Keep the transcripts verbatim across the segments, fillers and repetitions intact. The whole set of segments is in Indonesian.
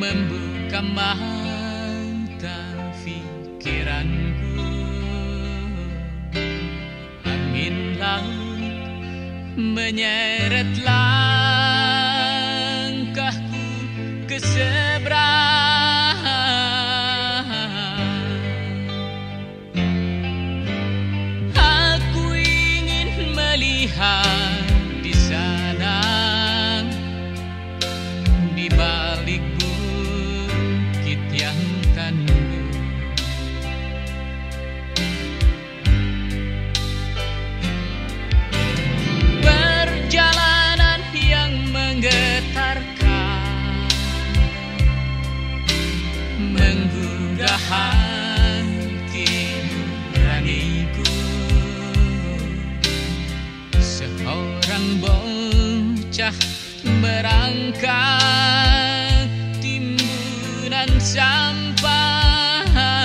membuka mata pikiranku. Angin laut menyeret langkahku ke seberang. Aku ingin melihat di sana, di balik bukit yang tandus. Perjalanan yang menggetarkan, menggugah hati nuraniku. Seorang bocah berangkat timbunan sampah.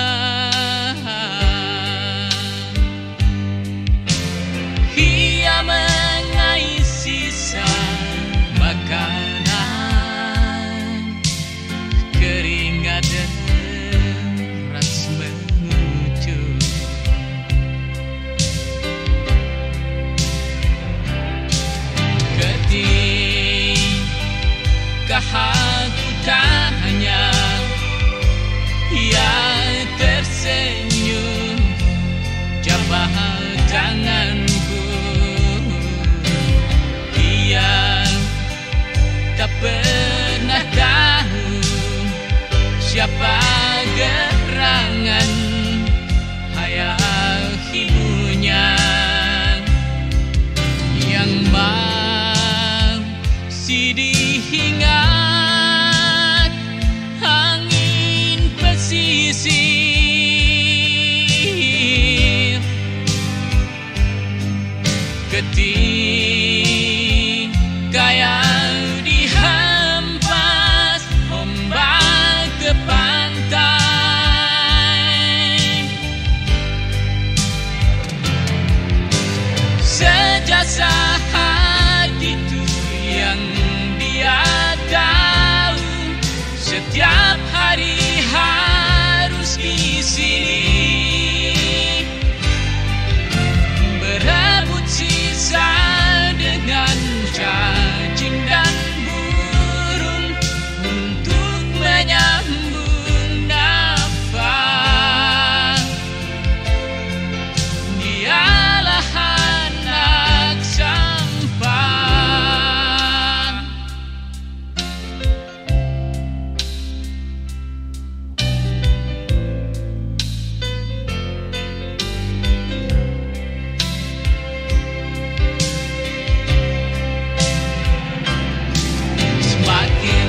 Ia mengais sisa makanan, keringat deras mengucur. Ketika aku tanya, ia tersenyum, jabat tanganku. Ia tak pernah tahu siapa gerangan ayah ibunya yang masih diingat angin pesisir. Ketika yang dihempas ombak ke pantai, sejasa hati itu yang dia tahu, setiap hari harus di sini, berebut sisa dengan cacing dan burung untuk menyambung nafas. Dialah anak sampah. Semakin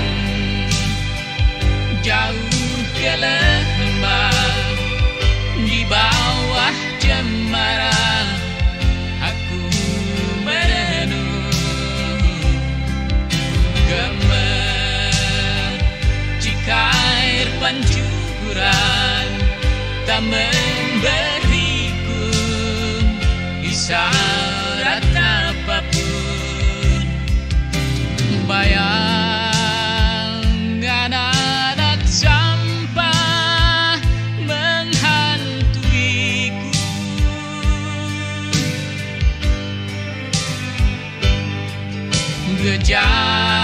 jauh ke lembah, di bawah cemara aku merenung. Gemercik air pancuran tak memberiku isyarat apapun. Bayangan anak sampah menghantuiku. Gejala